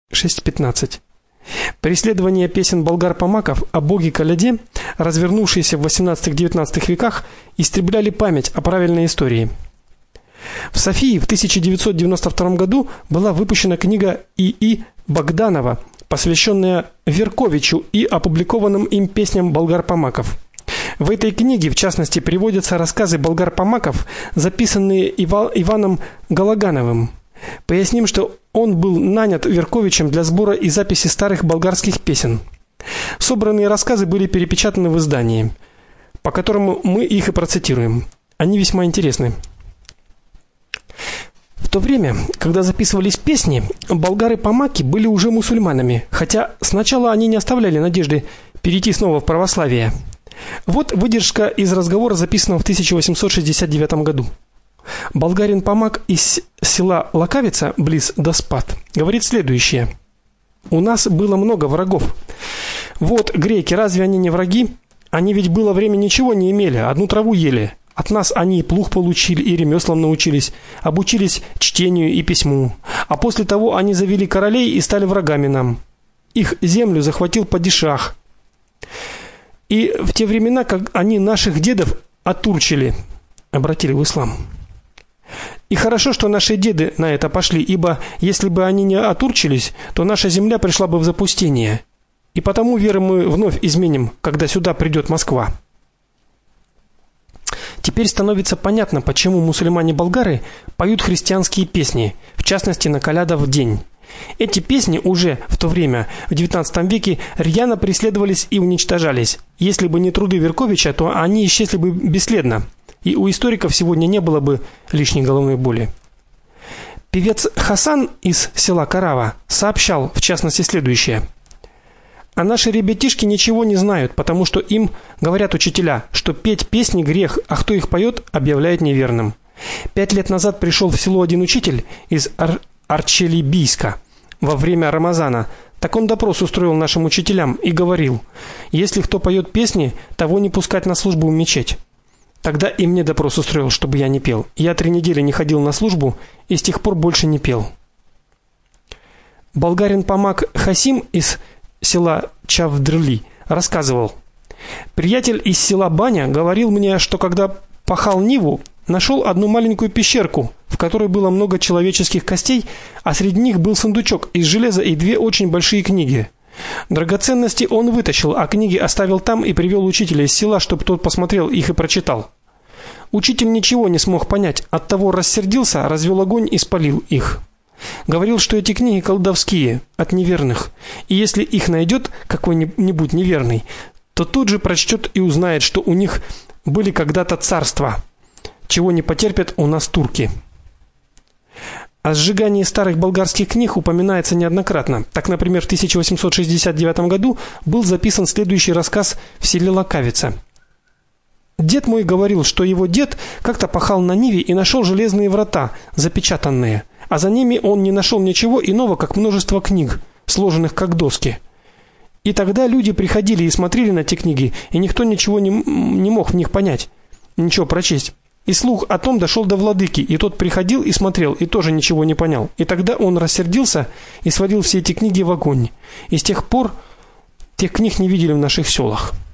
6:15. Преследование песен болгар-помаков о боге Коляде, развернувшиеся в XVIII-XIX веках, истребляли память о правильной истории. В Софии в 1992 году была выпущена книга И.И. Богданова, посвященная Верковичу и опубликованным им песням болгар-помаков. В этой книге, в частности, приводятся рассказы болгар-помаков, записанные Иваном Галагановым. Поясним, что он был нанят Верковичем для сбора и записи старых болгарских песен. Собранные рассказы были перепечатаны в издании, по которому мы их и процитируем. Они весьма интересны. В то время, когда записывались песни, болгары-помаки были уже мусульманами, хотя сначала они не оставляли надежды перейти снова в православие. Вот выдержка из разговора, записанного в 1869 году. Болгарин-помак из села Лакавица, близ Доспат, говорит следующее: «У нас было много врагов. Вот греки, разве они не враги? Они ведь было время ничего не имели, одну траву ели. От нас они и плуг получили, и ремеслам научились, обучились чтению и письму. А после того они завели королей и стали врагами нам. Их землю захватил падишах. И в те времена, как они наших дедов отурчили, обратили в ислам. И хорошо, что наши деды на это пошли, ибо если бы они не отурчились, то наша земля пришла бы в запустение. И потому веру мы вновь изменим, когда сюда придет Москва». Теперь становится понятно, почему мусульмане-болгары поют христианские песни, в частности на Колядов день. Эти песни уже в то время, в XIX веке, рьяно преследовались и уничтожались. Если бы не труды Верковича, то они исчезли бы бесследно, и у историков сегодня не было бы лишней головной боли. Певец Хасан из села Карава сообщал, в частности, следующее: «А наши ребятишки ничего не знают, потому что им говорят учителя, что петь песни грех, а кто их поет, объявляет неверным. 5 лет назад пришел в село один учитель из Арчелибийска во время Рамазана. Так он допрос устроил нашим учителям и говорил: если кто поет песни, того не пускать на службу в мечеть. Тогда и мне допрос устроил, чтобы я не пел. Я 3 недели не ходил на службу и с тех пор больше не пел». Болгарин-помак Хасим из села Чавдрли рассказывал: «Приятель из села Баня говорил мне, что когда пахал ниву, нашел одну маленькую пещерку, в которой было много человеческих костей, а среди них был сундучок из железа и 2 очень большие книги. Драгоценности он вытащил, а книги оставил там и привел учителя из села, чтобы тот посмотрел их и прочитал. Учитель ничего не смог понять, оттого рассердился, развел огонь и спалил их. Говорил, что эти книги колдовские, от неверных, и если их найдет какой-нибудь неверный, то тут же прочтет и узнает, что у них были когда-то царства, чего не потерпят у нас турки». О сжигании старых болгарских книг упоминается неоднократно. Так, например, в 1869 году был записан следующий рассказ в селе Лакавица. «Дед мой говорил, что его дед как-то пахал на ниве и нашел железные врата, запечатанные, а за ними он не нашел ничего иного, как множество книг, сложенных как доски. И тогда люди приходили и смотрели на те книги, и никто ничего не мог в них понять, ничего прочесть. И слух о том дошел до владыки, и тот приходил и смотрел, и тоже ничего не понял. И тогда он рассердился и свалил все эти книги в огонь. И с тех пор тех книг не видели в наших селах».